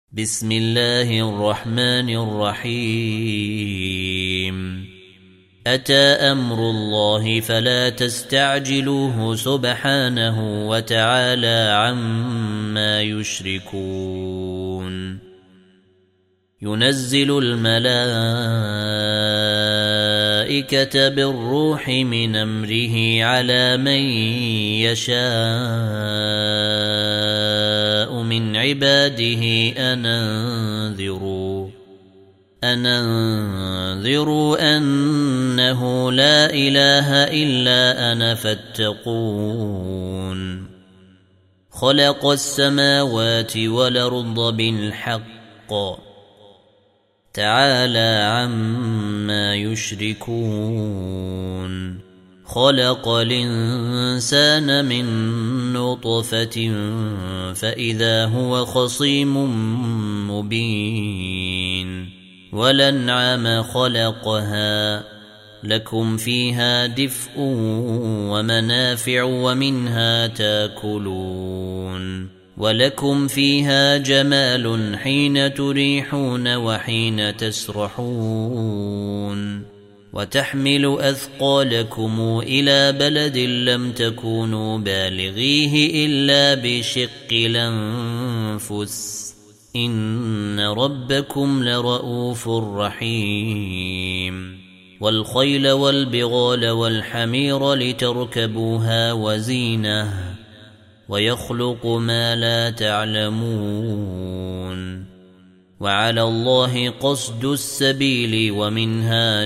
بسم الله الرحمن الرحيم أتى أمر الله فلا تستعجلوه سبحانه وتعالى عما يشركون ينزل الملائكة بالروح من أمره على من يشاء من عباده أن أنذروا أنه لا إله إلا أنا فاتقون خلق السماوات والأرض بالحق تعالى عما يشركون خلق الإنسان من نطفة فإذا هو خصيم مبين والأنعام خلقها لكم فيها دفء ومنافع ومنها تاكلون ولكم فيها جمال حين تريحون وحين تسرحون وتحمل أثقالكم إلى بلد لم تكونوا بالغيه إلا بشق الأنفس إن ربكم لرؤوف رحيم والخيل والبغال والحمير لتركبوها وزينة ويخلق ما لا تعلمون وعلى الله قصد السبيل ومنها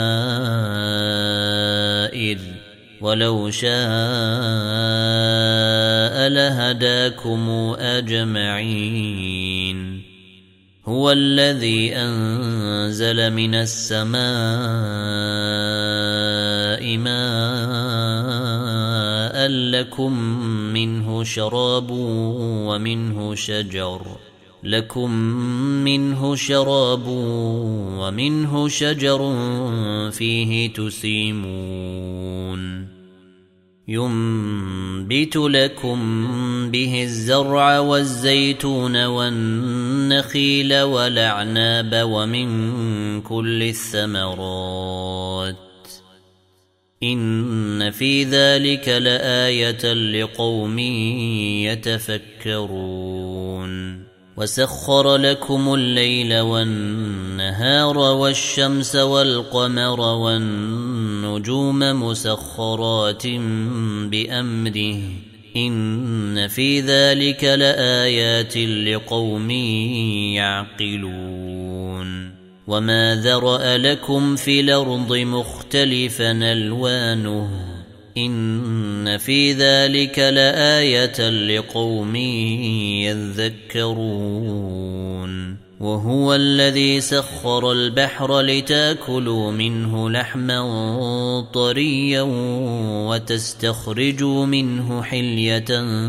جائر ولو شاء لهداكم أجمعين هو الذي أنزل من السماء ماء لكم منه شراب ومنه شجر فيه تسيمون ينبت لكم به الزرع والزيتون والنخيل والأعناب ومن كل الثمرات إن في ذلك لآية لقوم يتفكرون وسخر لكم الليل والنهار والشمس والقمر والنجوم مسخرات بأمره إن في ذلك لآيات لقوم يعقلون وما ذرأ لكم في الأرض مختلفا ألوانه إن في ذلك لآية لقوم يذكرون وهو الذي سخر البحر لتاكلوا منه لحما طريا وتستخرجوا منه حلية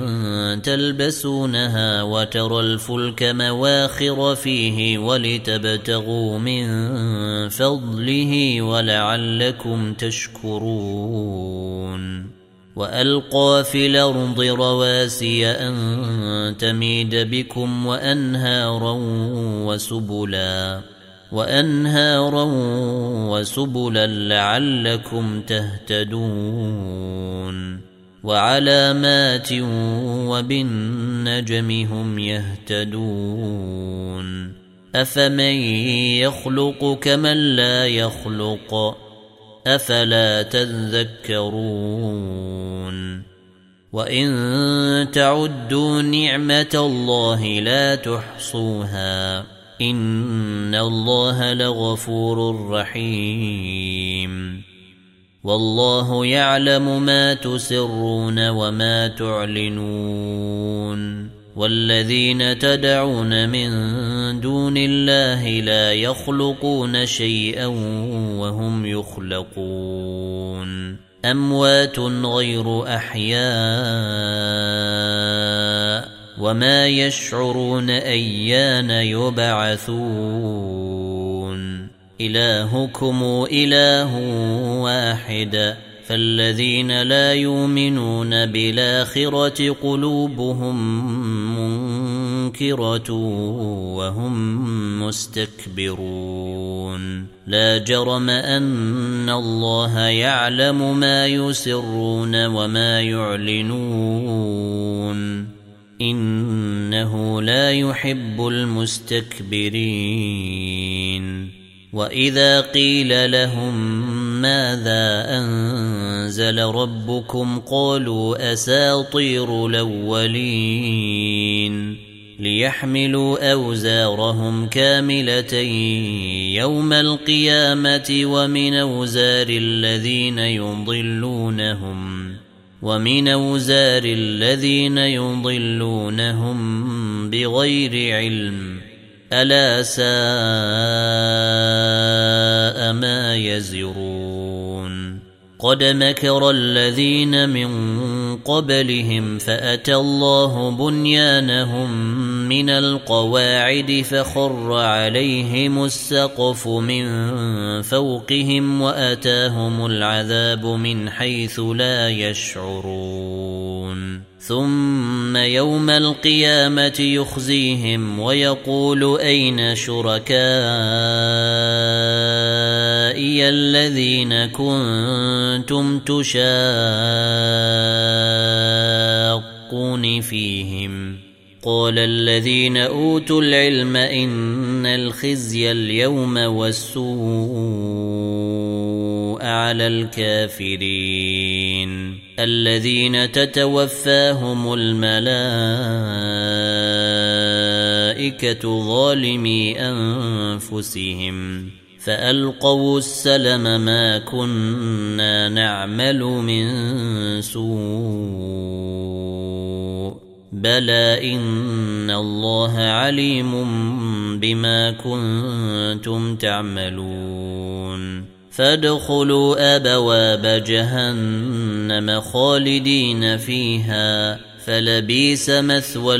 تلبسونها وترى الفلك مواخر فيه ولتبتغوا من فضله ولعلكم تشكرون وألقى في الأرض رواسي أن تميد بكم وأنهارا وسبلا لعلكم تهتدون وعلامات وبالنجم هم يهتدون أفمن يخلق كمن لا يخلق أفلا تذكرون وإن تعدوا نعمة الله لا تحصوها إن الله لغفور رحيم والله يعلم ما تسرون وما تعلنون والذين تدعون من دون الله لا يخلقون شيئا وهم يخلقون أموات غير أحياء وما يشعرون أيان يبعثون إلهكم إله واحد فالذين لا يؤمنون بالآخرة قلوبهم مُنكِرَةٌ وَهُمْ مُسْتَكْبِرُونَ لا جرم أن الله يعلم ما يسرون وما يعلنون إنه لا يحب المستكبرين وإذا قيل لهم ماذا أنزل ربكم قالوا أساطير الأولين ليحملوا أوزارهم كاملة يوم القيامة ومن أوزار الذين يضلونهم بغير علم ألا ساء ما يزرون قد مكر الذين من قبلهم فأتى الله بنيانهم من القواعد فخر عليهم السقف من فوقهم وأتاهم العذاب من حيث لا يشعرون ثم يوم القيامة يخزيهم ويقول أين شركائي الذين كنتم تشاقون فيهم قال الذين أوتوا العلم إن الخزي اليوم والسوء على الكافرين الذين تتوفاهم الملائكة ظالمي أنفسهم فألقوا السلم ما كنا نعمل من سوء بلى إن الله عليم بما كنتم تعملون فادخلوا أبواب جهنم خالدين فيها فلبئس مثوى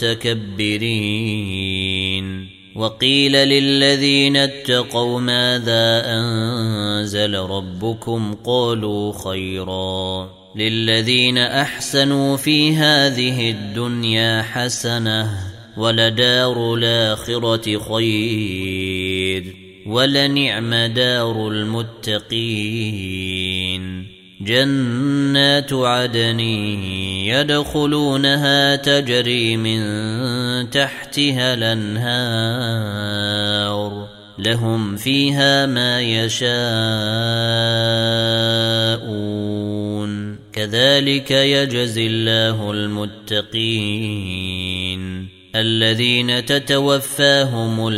المتكبرين وقيل للذين اتقوا ماذا أنزل ربكم قالوا خيرا للذين أحسنوا في هذه الدنيا حسنة ولدار الآخرة خير ولنعم دار المتقين جنات عدن يدخلونها تجري من تحتها الأنهار لهم فيها ما يشاءون كذلك يجزي الله المتقين الذين تتوفاهم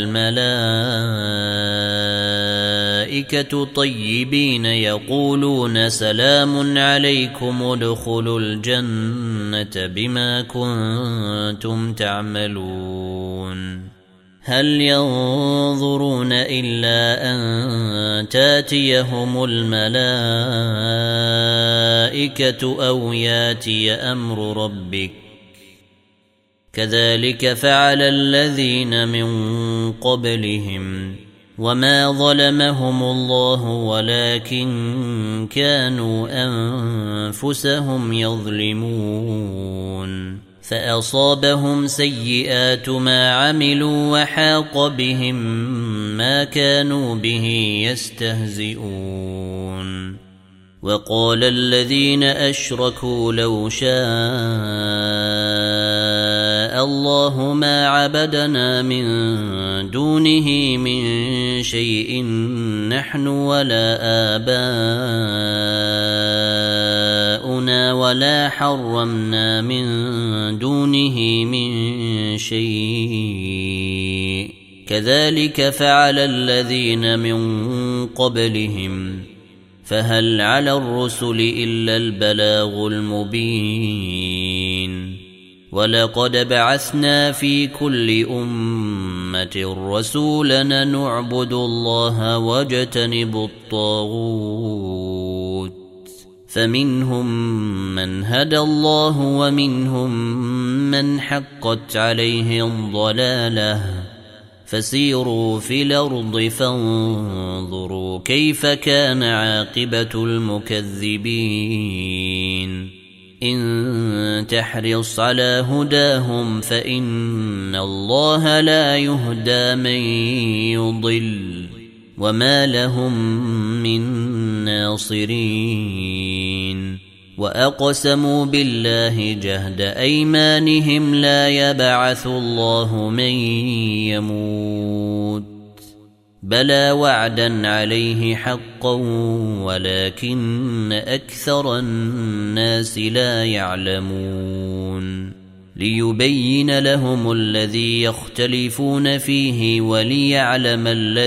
الملائكة طيبين يقولون سلام عليكم ادخلوا الجنة بما كنتم تعملون هل ينظرون إلا أن تاتيهم الملائكة أو ياتي أمر ربك كذلك فعل الذين من قبلهم وما ظلمهم الله ولكن كانوا أنفسهم يظلمون فأصابهم سيئات ما عملوا وحاق بهم ما كانوا به يستهزئون وقال الذين أشركوا لو شاء الله ما عبدنا من دونه من شيء نحن ولا آباؤنا ولا حرمنا من دونه من شيء كذلك فعل الذين من قبلهم فهل على الرسل إلا البلاغ المبين ولقد بعثنا في كل أمة رسولا نعبد الله واجتنب الطاغوت فمنهم من هدى الله ومنهم من حقت عليه الضلالة فسيروا في الأرض فانظروا كيف كان عاقبة المكذبين إن تحرص على هداهم فإن الله لا يهدى من يضل وما لهم من ناصرين وأقسموا بالله جهد أيمانهم لا يبعث الله من يموت بلى وعدا عليه حقا ولكن أكثر الناس لا يعلمون ليبين لهم الذي يختلفون فيه وليعلم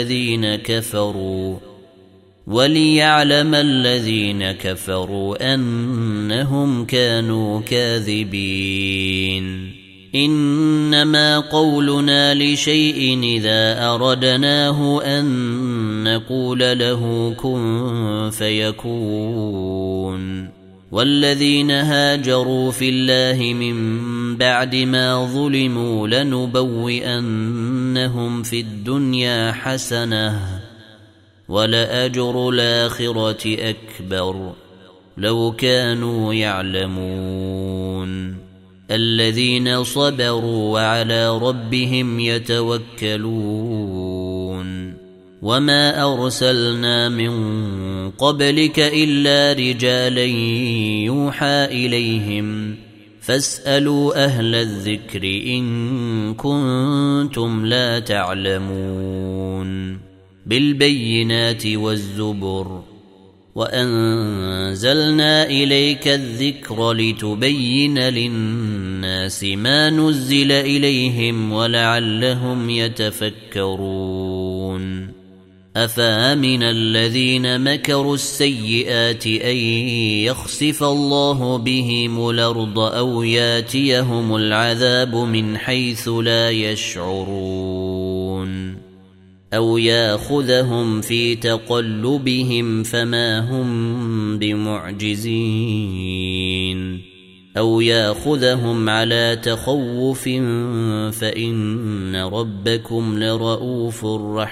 الذين كفروا أنهم كانوا كاذبين إنما قولنا لشيء إذا أردناه أن نقول له كن فيكون والذين هاجروا في الله من بعد ما ظلموا لنبوئنهم في الدنيا حسنة ولأجر الآخرة أكبر لو كانوا يعلمون الذين صبروا وعلى ربهم يتوكلون وما أرسلنا من قبلك إلا رجالا يوحى إليهم فاسألوا أهل الذكر إن كنتم لا تعلمون بالبينات والزبر وأنزلنا إليك الذكر لتبين للناس ما نزل إليهم ولعلهم يتفكرون أفامن الذين مكروا السيئات أن يخسف الله بهم الأرض أو ياتيهم العذاب من حيث لا يشعرون أو ياخذهم في تقلبهم فما هم بمعجزين أو ياخذهم على تخوف فإن ربكم لرؤوف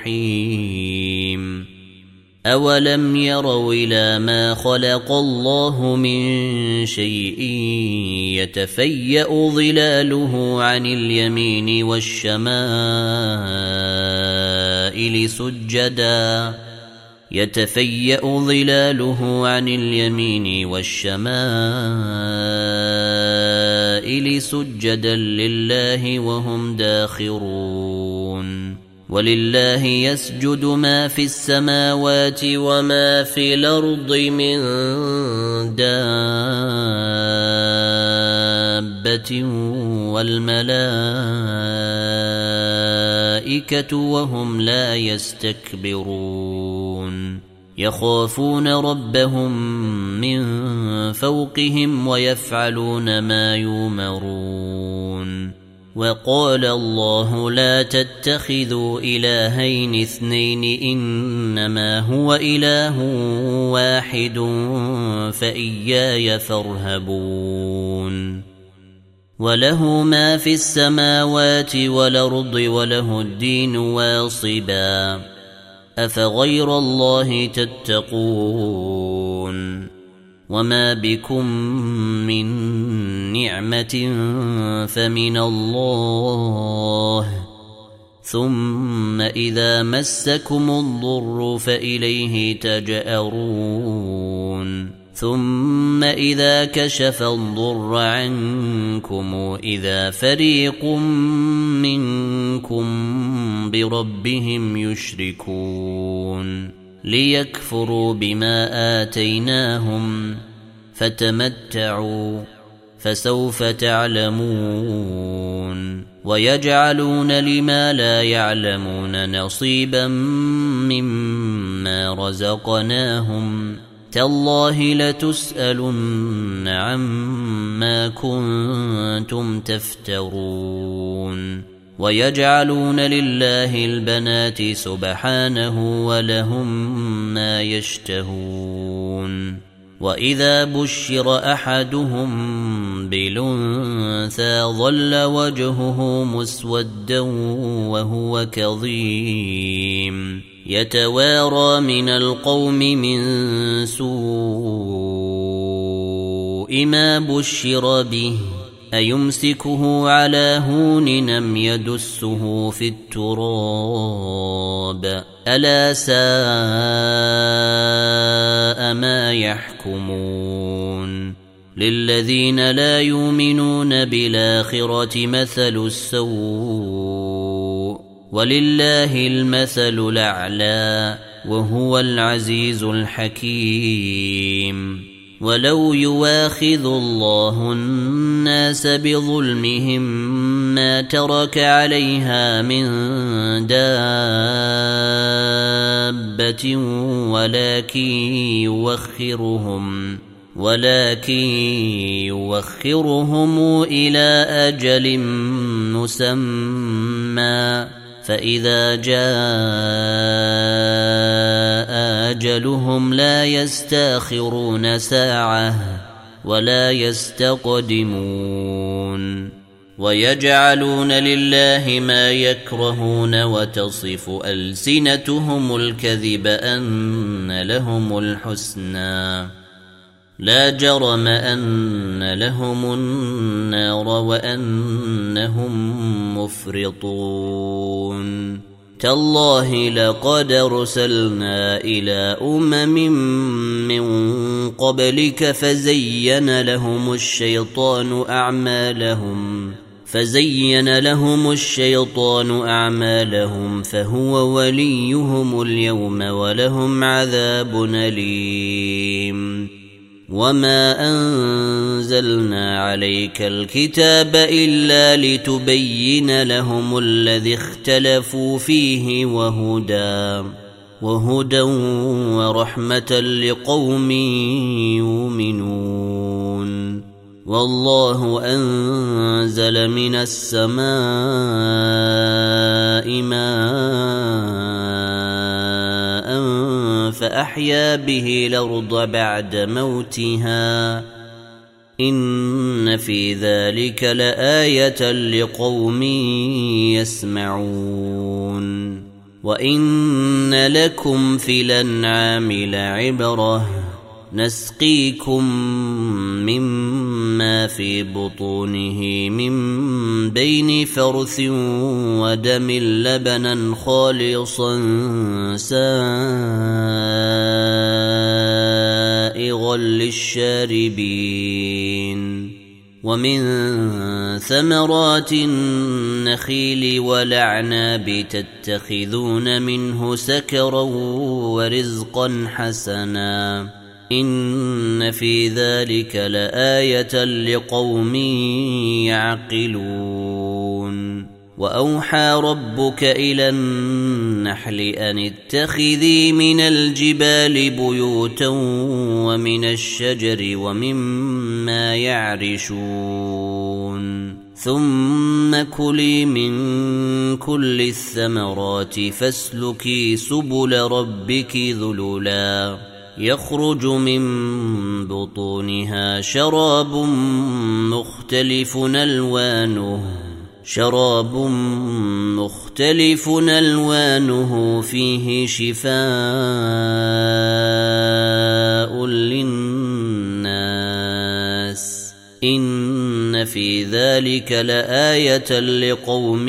رحيم أولم يروا إلى ما خلق الله من شيء يتفيأ ظلاله عن اليمين والشمائل سجدا لله وهم داخرون ولله يسجد ما في السماوات وما في الأرض من دابة والملائكة وهم لا يستكبرون يخافون ربهم من فوقهم ويفعلون ما يؤمرون وقال الله لا تتخذوا إلهين اثنين إنما هو إله واحد فإياي فارهبون وله ما في السماوات والأرض وله الدين واصبا أفغير الله تتقون وما بكم من نعمة فمن الله ثم إذا مسكم الضر فإليه تجأرون ثم إذا كشف الضر عنكم إذا فريق منكم بربهم يشركون ليكفروا بما آتيناهم فتمتعوا فسوف تعلمون ويجعلون لما لا يعلمون نصيبا مما رزقناهم تالله لتسألن عما كنتم تفترون ويجعلون لله البنات سبحانه ولهم ما يشتهون وإذا بشر أحدهم بالأنثى ظل وجهه مسودا وهو كظيم يتوارى من القوم من سوء ما بشر به أيمسكه على هون أم يدسه في التراب ألا ساء ما يحكمون للذين لا يؤمنون بالآخرة مثل السوء ولله المثل الأعلى وهو العزيز الحكيم ولو يواخذ الله الناس بظلمهم ما ترك عليها من دابة ولكن يوخرهم إلى أجل مسمى فإذا جاء أجلهم لا يستأخرون ساعة ولا يستقدمون ويجعلون لله ما يكرهون وتصف ألسنتهم الكذب أن لهم الحسنى لا جرم أن لهم النار وأنهم مفرطون تالله لقد أرسلنا إلى من قبلك فزين لهم الشيطان أعمالهم فهو وليهم اليوم ولهم عذاب أليم وما أنزلنا عليك الكتاب إلا لتبين لهم الذي اختلفوا فيه وهدى ورحمة لقوم يؤمنون والله أنزل من السماء ماء فأحيا به الأرض بعد موتها إن في ذلك لآية لقوم يسمعون وإن لكم في الأنعام لعبرة نسقيكم مما في بطونه من بين فرث ودم لبنا خالصا سائغا للشاربين ومن ثمرات النخيل والأعناب تتخذون منه سكرا ورزقا حسنا إن في ذلك لآية لقوم يعقلون وأوحى ربك إلى النحل أن اتخذي من الجبال بيوتا ومن الشجر ومما يعرشون ثم كلي من كل الثمرات فاسلكي سبل ربك ذللا يخرج من بطونها شراب مختلف ألوانه فيه شفاء للناس إن في ذلك لآية لقوم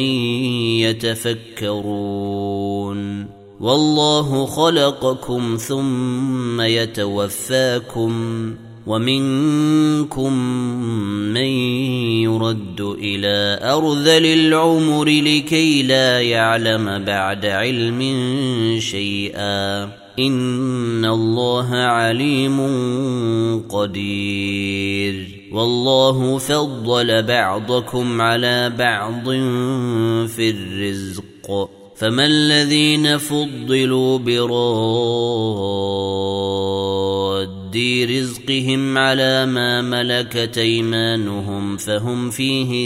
يتفكرون والله خلقكم ثم يتوفاكم ومنكم من يرد إلى أرذل العمر لكي لا يعلم بعد علم شيئا إن الله عليم قدير والله فضل بعضكم على بعض في الرزق فما الذين فضلوا براد رزقهم على ما ملكت أيمانهم فهم فيه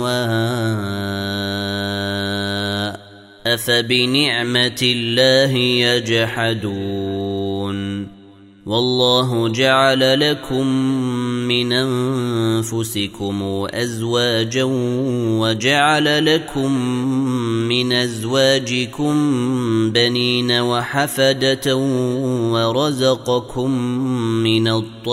سواء أفبنعمة الله يجحدون والله جعل لكم من أنفسكم أزواجا وجعل لكم من أزواجكم بنين وحفدة ورزقكم من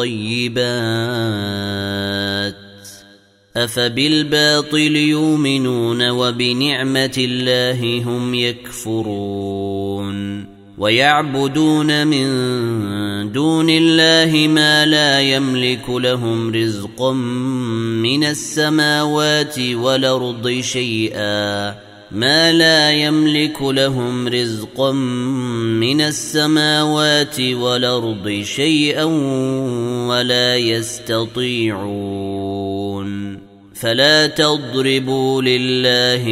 الطيبات أفبالباطل يؤمنون وبنعمة الله هم يكفرون ويعبدون من دون الله ما لا يملك لهم رزقا من السماوات والأرض شيئا ولا يستطيعون فلا تضربوا لله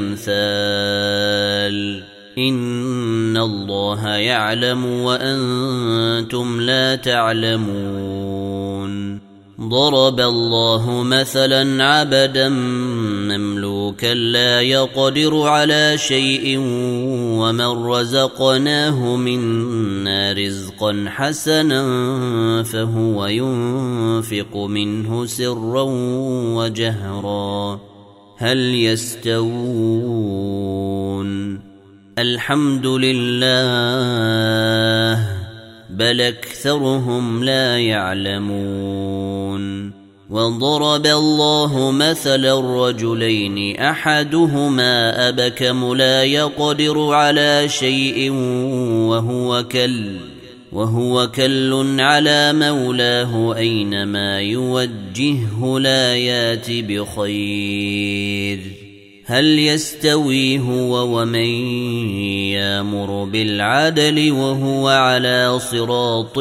الأمثال إن الله يعلم وأنتم لا تعلمون ضرب الله مثلا عبدا مملوكا لا يقدر على شيء ومن رزقناه منا رزقا حسنا فهو ينفق منه سرا وجهرا هل يستوون الحمد لله بل أكثرهم لا يعلمون وضرب الله مثلا رجلين أحدهما أبكم لا يقدر على شيء وهو كل على مولاه أينما يوجهه لا يات بخير هل يستوي هو ومن يأمر بالعدل وهو على صراط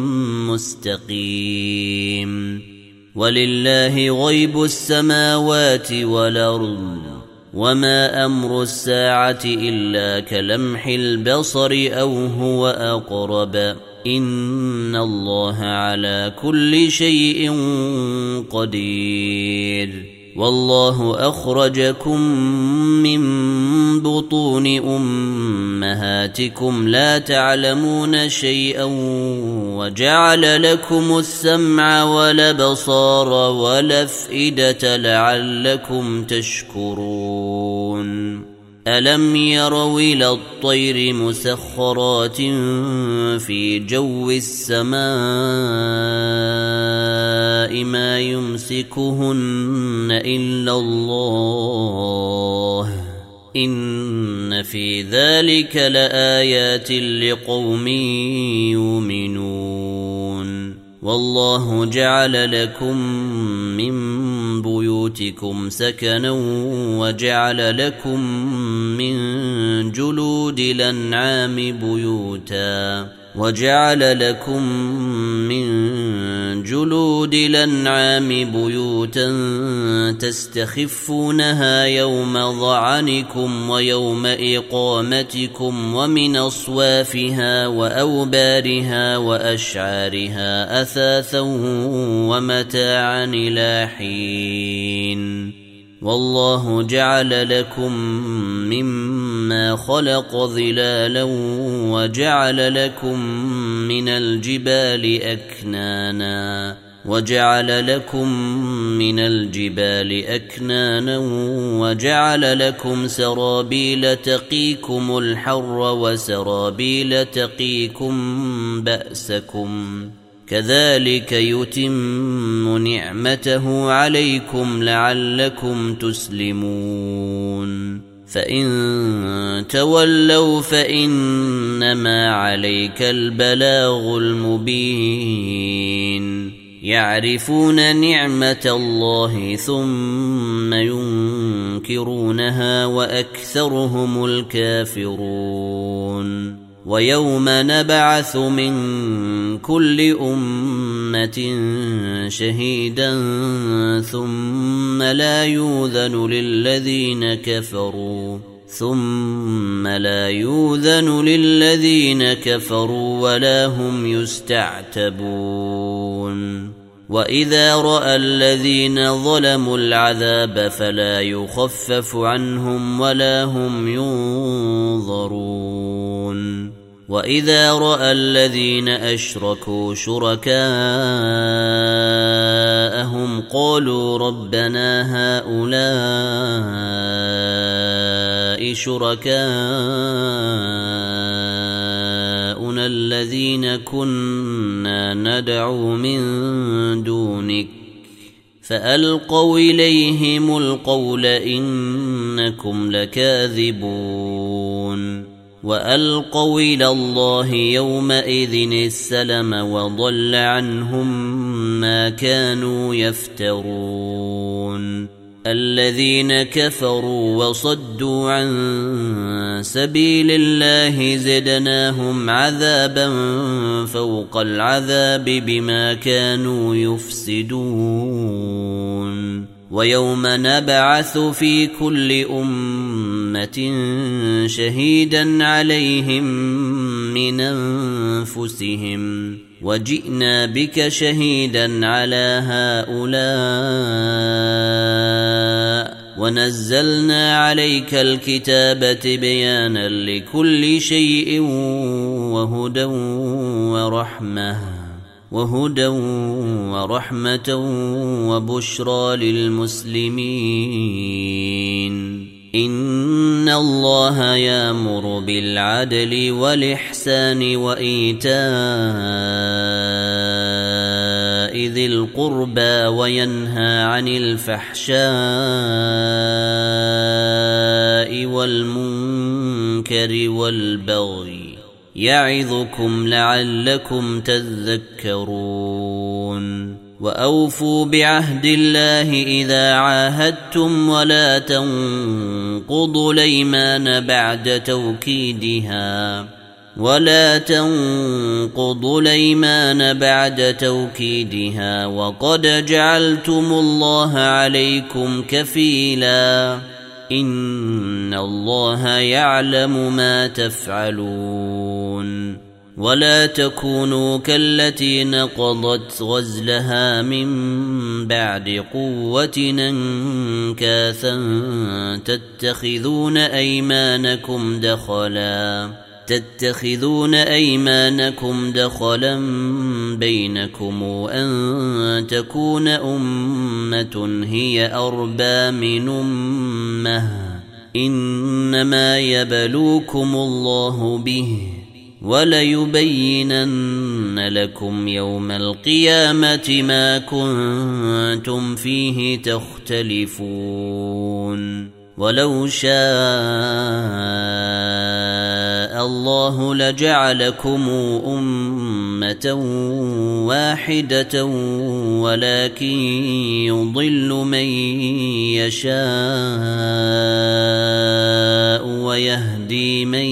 مستقيم ولله غيب السماوات والأرض وما أمر الساعة إلا كلمح البصر أو هو أقرب إن الله على كل شيء قدير والله أخرجكم من بطون أمهاتكم لا تعلمون شيئا وجعل لكم السمع والأبصار والأفئدة لعلكم تشكرون ألم يروا إلى الطير مسخرات في جو السماء ما يمسكهن إلا الله إن في ذلك لآيات لقوم يؤمنون والله جعل لكم من بيوتكم سكنا وجعل لكم من جلود الأنعام بيوتا تستخفونها يوم ظعنكم ويوم إقامتكم ومن أصوافها وأوبارها وأشعارها أثاثا ومتاعا إلى حين والله جعل لكم مما خلق ظلالا وجعل لكم من الجبال أكنانا وجعل لكم سرابيل تقيكم الحر وسرابيل تقيكم بأسكم كذلك يتم نعمته عليكم لعلكم تسلمون فإن تولوا فإنما عليك البلاغ المبين يعرفون نعمة الله ثم ينكرونها وأكثرهم الكافرون ويوم نبعث من كل أمة شهيدا ثم لا يؤذن للذين كفروا ولا هم يستعتبون وإذا رأى الذين ظلموا العذاب فلا يخفف عنهم ولا هم ينظرون وإذا رأى الذين أشركوا شركاءهم قالوا ربنا هؤلاء شركاؤنا الذين كنا ندعو من دونك فألقوا إليهم القول إنكم لكاذبون وألقوا إلى الله يومئذ السلم وضل عنهم ما كانوا يفترون الذين كفروا وصدوا عن سبيل الله زدناهم عذابا فوق العذاب بما كانوا يفسدون ويوم نبعث في كل أمة شهيدا عليهم من أنفسهم وجئنا بك شهيدا على هؤلاء ونزلنا عليك الكتاب بيانا لكل شيء وهدى ورحمة وبشرى للمسلمين إن الله يأمر بالعدل والإحسان وإيتاء ذي القربى وينهى عن الفحشاء والمنكر والبغي يعظكم لعلكم تذكرون وأوفوا بعهد الله إذا عاهدتم ولا تنقضوا الأيمان بعد توكيدها وقد جعلتم الله عليكم كفيلا إن الله يعلم ما تفعلون ولا تكونوا كالتي نقضت غزلها من بعد قوة أنكاثا تتخذون أيمانكم دخلا بينكم أن تكون أمة هي أربى من أمة إنما يبلوكم الله به وليبينن لكم يوم القيامة ما كنتم فيه تختلفون ولو شاء الله لجعلكم أمة واحدة ولكن يضل من يشاء ويهدي من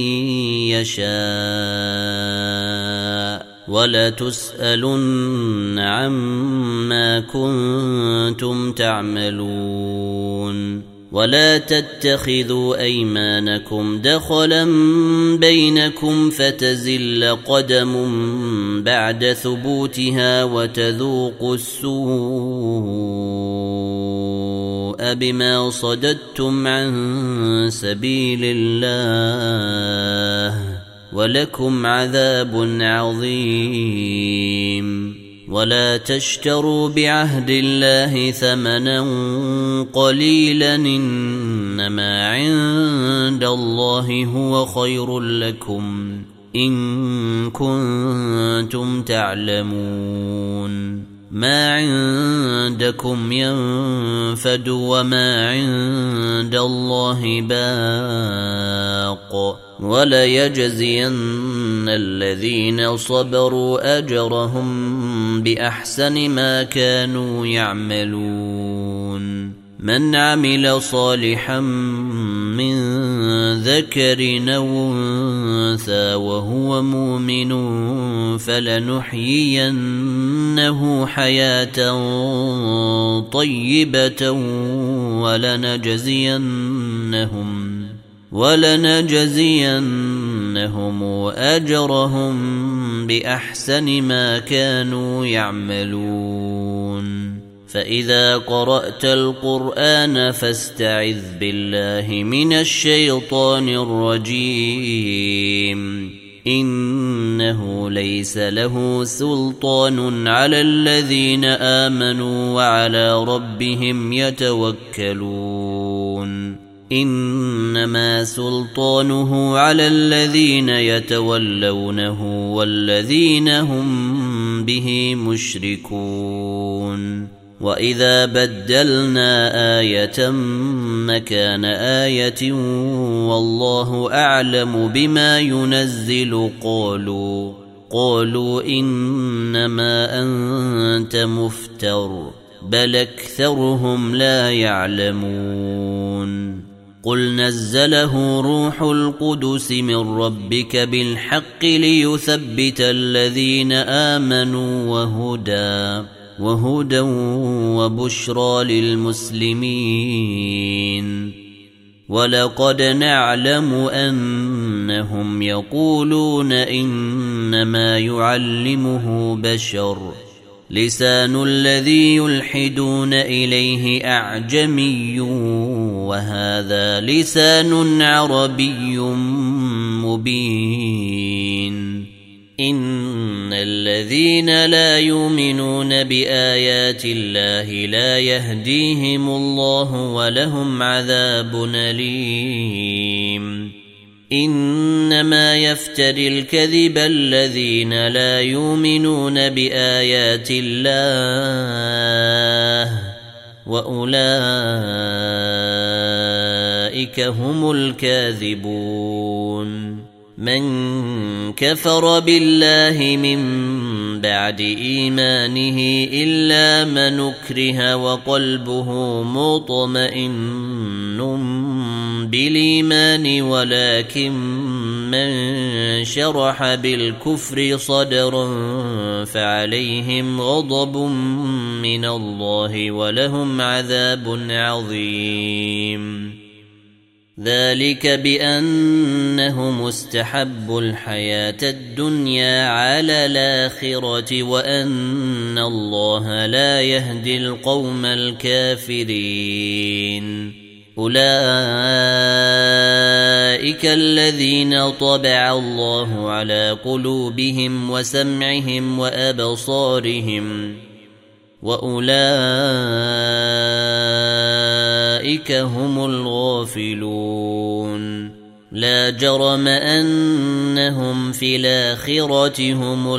يشاء ولتسألن عما كنتم تعملون ولا تتخذوا أيمانكم دخلا بينكم فتزل قدم بعد ثبوتها وتذوقوا السوء بما صددتم عن سبيل الله ولكم عذاب عظيم ولا تشتروا بعهد الله ثمنا قليلا إنما عند الله هو خير لكم إن كنتم تعلمون ما عندكم ينفد وما عند الله باق وليجزين الذين صبروا أجرهم بأحسن ما كانوا يعملون من عمل صالحا من ذكر أو أنثى وهو مؤمن فلنحيينه حياة طيبة ولنجزينهم أجرهم بأحسن ما كانوا يعملون فإذا قرأت القرآن فاستعذ بالله من الشيطان الرجيم إنه ليس له سلطان على الذين آمنوا وعلى ربهم يتوكلون إنما سلطانه على الذين يتولونه والذين هم به مشركون وإذا بدلنا آية مكان آية والله أعلم بما ينزل قالوا إنما أنت مفتر بل أكثرهم لا يعلمون قل نزله روح القدس من ربك بالحق ليثبت الذين آمنوا وهدى وبشرى للمسلمين ولقد نعلم أنهم يقولون إنما يعلمه بشر لسان الذي يلحدون إليه أعجمي وهذا لسان عربي مبين إن الذين لا يؤمنون بآيات الله لا يهديهم الله ولهم عذاب أليم إنما يفتري الكذب الذين لا يؤمنون بآيات الله وأولئك هم الكاذبون من كفر بالله من بعد إيمانه إلا من أكره وقلبه مطمئن بالإيمان ولكن من شرح بالكفر صدرا فعليهم غضب من الله ولهم عذاب عظيم ذلك بأنهم استحبوا الحياة الدنيا على الآخرة وأن الله لا يهدي القوم الكافرين أولئك الذين طبع الله على قلوبهم وسمعهم وأبصارهم وأولئك هم الغافلون لا جرم أنهم في الآخرة هم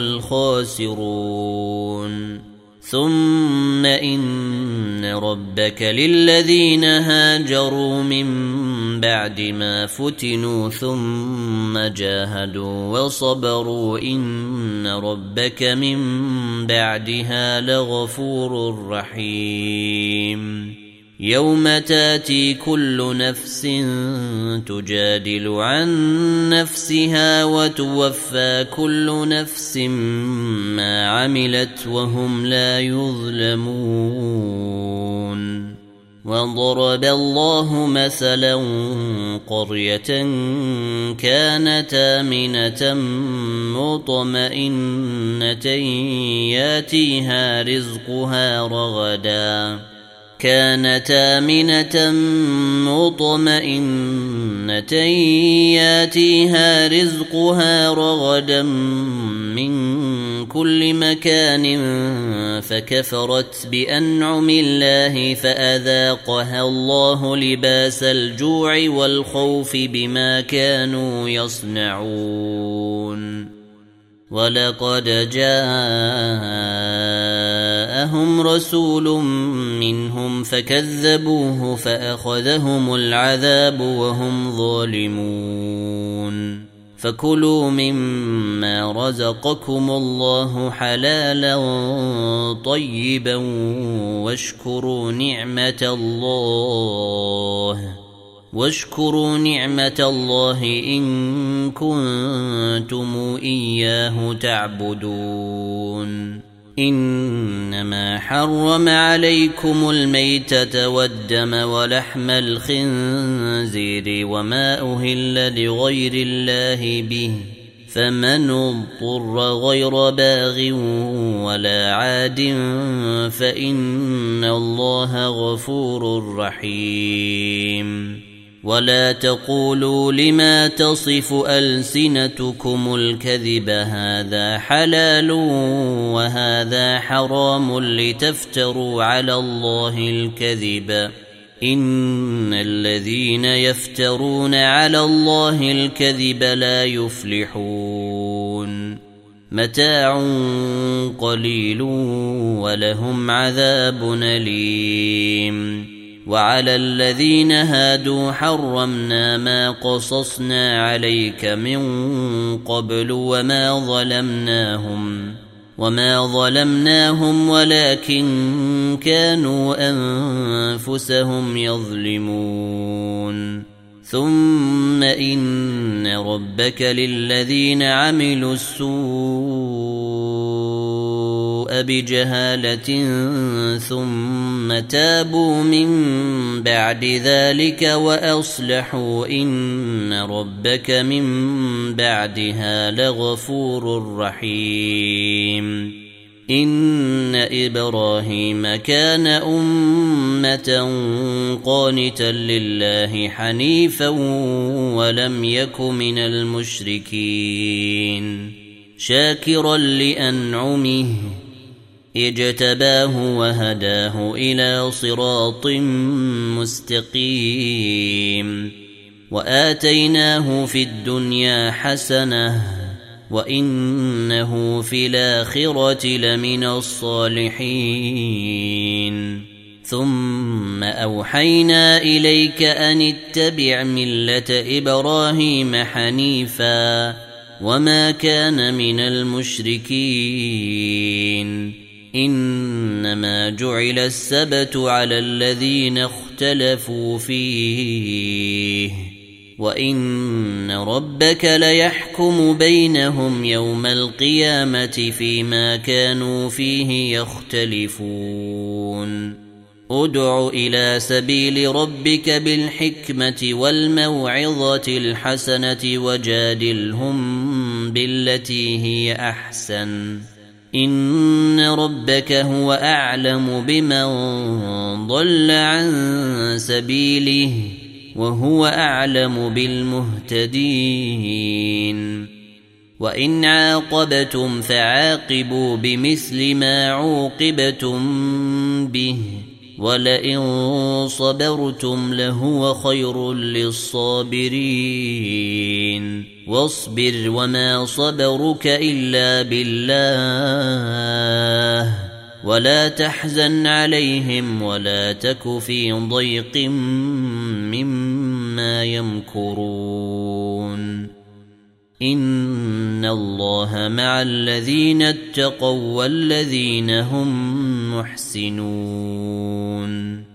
الخاسرون ثم إن ربك للذين هاجروا من بعد ما فتنوا ثم جاهدوا وصبروا إن ربك من بعدها لغفور رحيم يوم تاتي كل نفس تجادل عن نفسها وتوفى كل نفس ما عملت وهم لا يظلمون وضرب الله مثلا قرية كانت آمنة مطمئنة ياتيها رزقها رغدا من كل مكان فكفرت بأنعم الله فأذاقها الله لباس الجوع والخوف بما كانوا يصنعون ولقد جاءهم رسول منهم فكذبوه فأخذهم العذاب وهم ظالمون فكلوا مما رزقكم الله حلالا طيبا واشكروا نعمة الله إن كنتم إياه تعبدون إنما حرم عليكم الميتة والدم ولحم الخنزير وما أهل لغير الله به فمن اضطر غير باغ ولا عاد فإن الله غفور رحيم ولا تقولوا لما تصف ألسنتكم الكذب هذا حلال وهذا حرام لتفتروا على الله الكذب إن الذين يفترون على الله الكذب لا يفلحون متاع قليل ولهم عذاب أليم وعلى الذين هادوا حرمنا ما قصصنا عليك من قبل وما ظلمناهم ولكن كانوا أنفسهم يظلمون ثم إن ربك للذين عملوا السوء بجهالة ثم تابوا من بعد ذلك وأصلحوا إن ربك من بعدها لغفور رحيم إن إبراهيم كان أمة قانتا لله حنيفا ولم يك من المشركين شاكرا لأنعمه اجتباه وهداه إلى صراط مستقيم وآتيناه في الدنيا حسنة وإنه في الآخرة لمن الصالحين ثم أوحينا إليك أن اتبع ملة إبراهيم حنيفا وما كان من المشركين إنما جعل السبت على الذين اختلفوا فيه وإن ربك ليحكم بينهم يوم القيامة فيما كانوا فيه يختلفون ادع إلى سبيل ربك بالحكمة والموعظة الحسنة وجادلهم بالتي هي أحسن إن ربك هو أعلم بمن ضل عن سبيله وهو أعلم بالمهتدين وإن عاقبتم فعاقبوا بمثل ما عوقبتم به ولئن صبرتم لهو خير للصابرين واصبر وما صبرك إلا بالله ولا تحزن عليهم ولا تك في ضيق مما يمكرون إن الله مع الذين اتقوا والذين هم محسنون